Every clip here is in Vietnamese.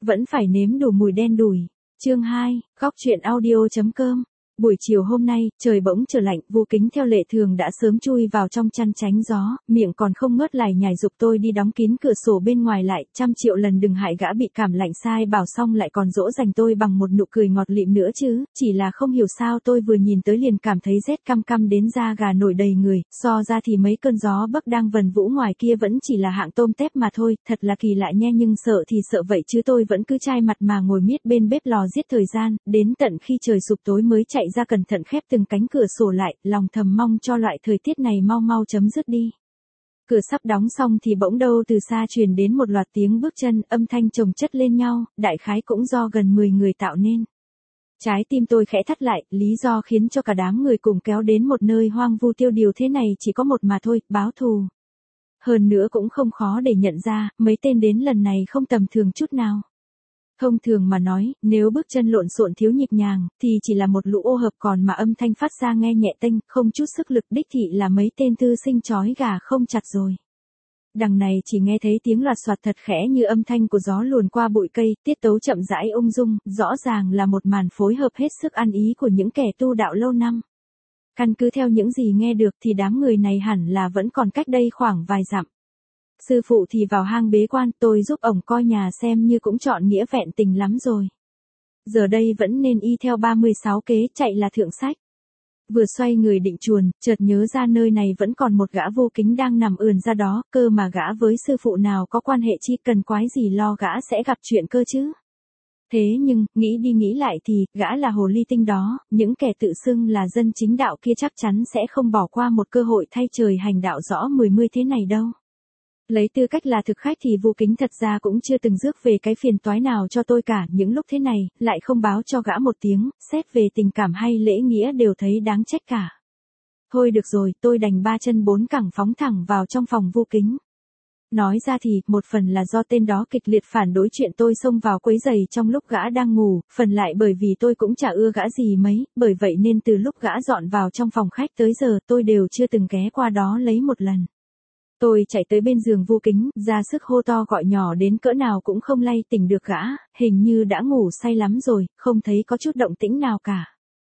vẫn phải nếm đủ mùi đen đủi. Chương 2, góc truyện audio.com. Buổi chiều hôm nay, trời bỗng trở lạnh, Vu Kính theo lệ thường đã sớm chui vào trong chăn tránh gió, miệng còn không ngớt lải nhải giục tôi đi đóng kín cửa sổ bên ngoài lại, 100.000.000 lần đừng hại gã bị cảm lạnh sai bảo xong lại còn dỗ dành tôi bằng một nụ cười ngọt lịm nữa chứ, chỉ là không hiểu sao tôi vừa nhìn tới liền cảm thấy rét căm căm đến da gà nổi đầy người, so ra thì mấy cơn gió bấc đang vần vũ ngoài kia vẫn chỉ là hạng tôm tép mà thôi, thật là kỳ lạ nha, nhưng sợ thì sợ vậy chứ tôi vẫn cứ chai mặt mà ngồi miết bên bếp lò giết thời gian, đến tận khi trời sụp tối mới chạy ra cẩn thận khép từng cánh cửa sổ lại, lòng thầm mong cho loại thời tiết này mau mau chấm dứt đi. Cửa sắp đóng xong thì bỗng đâu từ xa truyền đến một loạt tiếng bước chân, âm thanh chồng chất lên nhau, đại khái cũng do gần 10 người tạo nên. Trái tim tôi khẽ thắt lại, lý do khiến cho cả đám người cùng kéo đến một nơi hoang vu tiêu điều thế này chỉ có một mà thôi, báo thù. Hơn nữa cũng không khó để nhận ra, mấy tên đến lần này không tầm thường chút nào. Thông thường mà nói, nếu bước chân lộn xộn thiếu nhịp nhàng, thì chỉ là một lũ ô hợp, còn mà âm thanh phát ra nghe nhẹ tênh, không chút sức lực, đích thị là mấy tên thư sinh chói gà không chặt rồi. Đằng này chỉ nghe thấy tiếng loạt soạt thật khẽ như âm thanh của gió luồn qua bụi cây, tiết tấu chậm rãi ung dung, rõ ràng là một màn phối hợp hết sức ăn ý của những kẻ tu đạo lâu năm. Căn cứ theo những gì nghe được thì đám người này hẳn là vẫn còn cách đây khoảng vài dặm. Sư phụ thì vào hang bế quan, tôi giúp ổng coi nhà xem như cũng trọn nghĩa vẹn tình lắm rồi. Giờ đây vẫn nên y theo 36 kế chạy là thượng sách. Vừa xoay người định chuồn, chợt nhớ ra nơi này vẫn còn một gã Vô Kính đang nằm ườn ra đó, cơ mà gã với sư phụ nào có quan hệ chi, cần quái gì lo gã sẽ gặp chuyện cơ chứ. Thế nhưng, nghĩ đi nghĩ lại thì, gã là hồ ly tinh đó, những kẻ tự xưng là dân chính đạo kia chắc chắn sẽ không bỏ qua một cơ hội thay trời hành đạo rõ 10 thế này đâu. Lấy tư cách là thực khách thì Vu Kính thật ra cũng chưa từng rước về cái phiền toái nào cho tôi cả, những lúc thế này, lại không báo cho gã một tiếng, xét về tình cảm hay lễ nghĩa đều thấy đáng trách cả. Thôi được rồi, tôi đành 3 chân 4 cẳng phóng thẳng vào trong phòng Vu Kính. Nói ra thì, một phần là do tên đó kịch liệt phản đối chuyện tôi xông vào quấy rầy trong lúc gã đang ngủ, phần lại bởi vì tôi cũng chả ưa gã gì mấy, bởi vậy nên từ lúc gã dọn vào trong phòng khách tới giờ tôi đều chưa từng ghé qua đó lấy một lần. Tôi chạy tới bên giường Vu Kính, ra sức hô to gọi nhỏ đến cỡ nào cũng không lay tỉnh được gã, hình như đã ngủ say lắm rồi, không thấy có chút động tĩnh nào cả.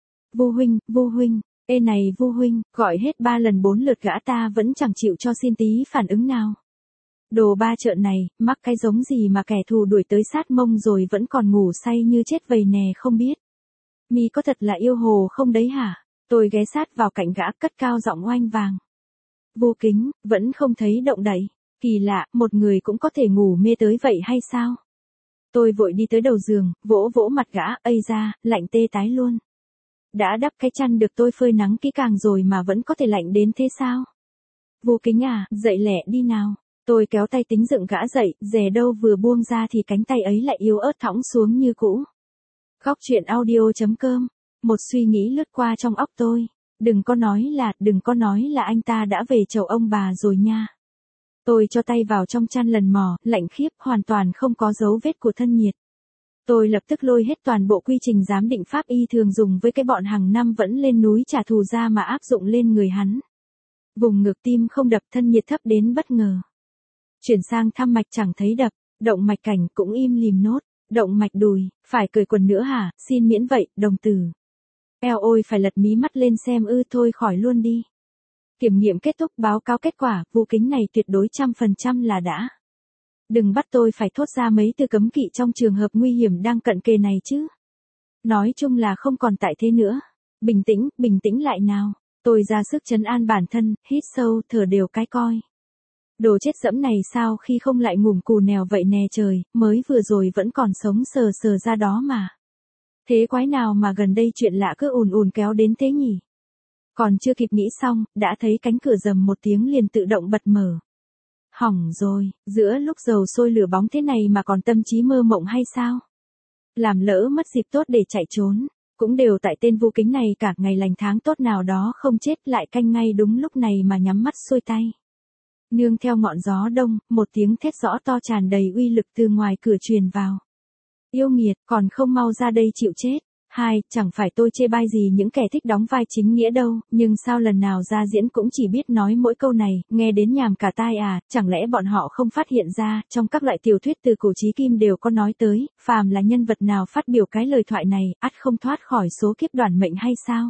Vu huynh, ê này Vu huynh, gọi hết 3 lần 4 lượt gã ta vẫn chẳng chịu cho xin tí phản ứng nào. Đồ ba trợn này, mắc cái giống gì mà kẻ thù đuổi tới sát mông rồi vẫn còn ngủ say như chết vầy nè không biết. Mi có thật là yêu hồ không đấy hả? Tôi ghé sát vào cạnh gã cất cao giọng oanh vàng. Vô Kính, vẫn không thấy động đậy. Kỳ lạ, một người cũng có thể ngủ mê tới vậy hay sao? Tôi vội đi tới đầu giường, vỗ vỗ mặt gã, ây da, lạnh tê tái luôn. Đã đắp cái chăn được tôi phơi nắng kỹ càng rồi mà vẫn có thể lạnh đến thế sao? Vô Kính à, dậy lẹ đi nào. Tôi kéo tay tính dựng gã dậy, dè đâu vừa buông ra thì cánh tay ấy lại yếu ớt thõng xuống như cũ. Góc truyện audio.com. Một suy nghĩ lướt qua trong óc tôi. Đừng có nói là anh ta đã về chầu ông bà rồi nha. Tôi cho tay vào trong chăn lần mò, lạnh khiếp, hoàn toàn không có dấu vết của thân nhiệt. Tôi lập tức lôi hết toàn bộ quy trình giám định pháp y thường dùng với cái bọn hàng năm vẫn lên núi trả thù ra mà áp dụng lên người hắn. Vùng ngực tim không đập, thân nhiệt thấp đến bất ngờ. Chuyển sang thăm mạch chẳng thấy đập, động mạch cảnh cũng im lìm nốt, động mạch đùi, phải cởi quần nữa hả, xin miễn vậy, đồng tử. Eo ôi phải lật mí mắt lên xem thôi khỏi luôn đi. Kiểm nghiệm kết thúc báo cáo kết quả, Vu Kính này tuyệt đối 100% là đã. Đừng bắt tôi phải thốt ra mấy từ cấm kỵ trong trường hợp nguy hiểm đang cận kề này chứ. Nói chung là không còn tại thế nữa. Bình tĩnh lại nào. Tôi ra sức trấn an bản thân, hít sâu, thở đều cái coi. Đồ chết dẫm này sao khi không lại ngủm cù nèo vậy nè trời, mới vừa rồi vẫn còn sống sờ sờ ra đó mà. Thế quái nào mà gần đây chuyện lạ cứ ùn kéo đến thế nhỉ? Còn chưa kịp nghĩ xong, đã thấy cánh cửa rầm một tiếng liền tự động bật mở. Hỏng rồi, giữa lúc dầu sôi lửa bóng thế này mà còn tâm trí mơ mộng hay sao? Làm lỡ mất dịp tốt để chạy trốn, cũng đều tại tên Vu Kính này cả ngày lành tháng tốt nào đó không chết lại canh ngay đúng lúc này mà nhắm mắt xuôi tay. Nương theo ngọn gió đông, một tiếng thét rõ to tràn đầy uy lực từ ngoài cửa truyền vào. Yêu nghiệt, còn không mau ra đây chịu chết. 2. Chẳng phải tôi chê bai gì những kẻ thích đóng vai chính nghĩa đâu, nhưng sao lần nào ra diễn cũng chỉ biết nói mỗi câu này, nghe đến nhàm cả tai à, chẳng lẽ bọn họ không phát hiện ra, trong các loại tiểu thuyết từ cổ chí kim đều có nói tới, phàm là nhân vật nào phát biểu cái lời thoại này, ắt không thoát khỏi số kiếp đoản mệnh hay sao?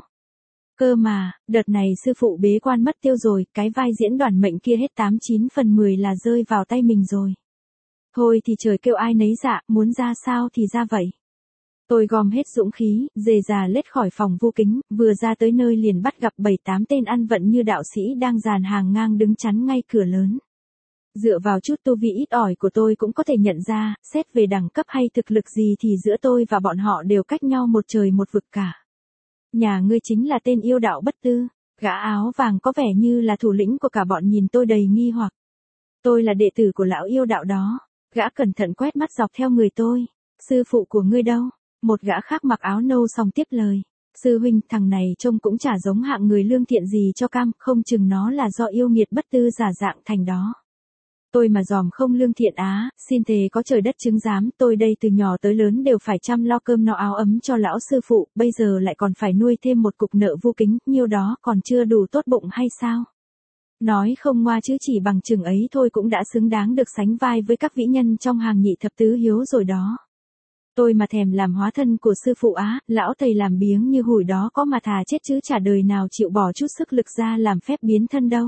Cơ mà, đợt này sư phụ bế quan mất tiêu rồi, cái vai diễn đoản mệnh kia hết 89 phần 10 là rơi vào tay mình rồi. Thôi thì trời kêu ai nấy dạ, muốn ra sao thì ra vậy. Tôi gom hết dũng khí, dề già lết khỏi phòng Vu Kính, vừa ra tới nơi liền bắt gặp 7-8 tên ăn vận như đạo sĩ đang dàn hàng ngang đứng chắn ngay cửa lớn. Dựa vào chút tu vi ít ỏi của tôi cũng có thể nhận ra, xét về đẳng cấp hay thực lực gì thì giữa tôi và bọn họ đều cách nhau một trời một vực cả. Nhà ngươi chính là tên yêu đạo bất tư, gã áo vàng có vẻ như là thủ lĩnh của cả bọn nhìn tôi đầy nghi hoặc. Tôi là đệ tử của lão yêu đạo đó, gã cẩn thận quét mắt dọc theo người tôi. Sư phụ của ngươi đâu? Một gã khác mặc áo nâu xong tiếp lời. Sư huynh, thằng này trông cũng chả giống hạng người lương thiện gì cho cam, không chừng nó là do yêu nghiệt bất tư giả dạng thành đó. Tôi mà dòm không lương thiện á, xin thề có trời đất chứng giám, tôi đây từ nhỏ tới lớn đều phải chăm lo cơm no áo ấm cho lão sư phụ, bây giờ lại còn phải nuôi thêm một cục nợ Vu Kính, nhiêu đó còn chưa đủ tốt bụng hay sao? Nói không ngoa chứ chỉ bằng chừng ấy thôi cũng đã xứng đáng được sánh vai với các vĩ nhân trong hàng nhị thập tứ hiếu rồi đó. Tôi mà thèm làm hóa thân của sư phụ á, lão thầy làm biếng như hủi đó có mà thà chết chứ chả đời nào chịu bỏ chút sức lực ra làm phép biến thân đâu.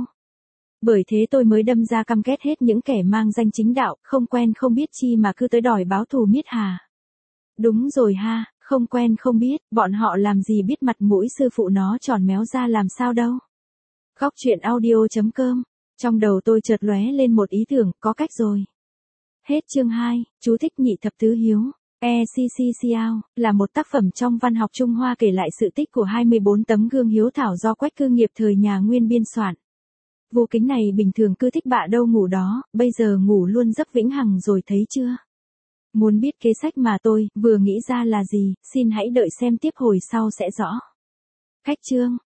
Bởi thế tôi mới đâm ra căm ghét hết những kẻ mang danh chính đạo, không quen không biết chi mà cứ tới đòi báo thù miết hà. Đúng rồi ha, không quen không biết, bọn họ làm gì biết mặt mũi sư phụ nó tròn méo ra làm sao đâu. Góc truyện audio.com. Trong đầu tôi chợt lóe lên một ý tưởng, có cách rồi. Hết chương 2, chú thích nhị thập tứ hiếu. E.C.C.Ciao, là một tác phẩm trong văn học Trung Hoa kể lại sự tích của 24 tấm gương hiếu thảo do Quách Cư Nghiệp thời nhà Nguyên biên soạn. Vu Kính này bình thường cứ thích bạ đâu ngủ đó, bây giờ ngủ luôn giấc vĩnh hằng rồi thấy chưa? Muốn biết kế sách mà tôi vừa nghĩ ra là gì, xin hãy đợi xem tiếp hồi sau sẽ rõ. Khách chương.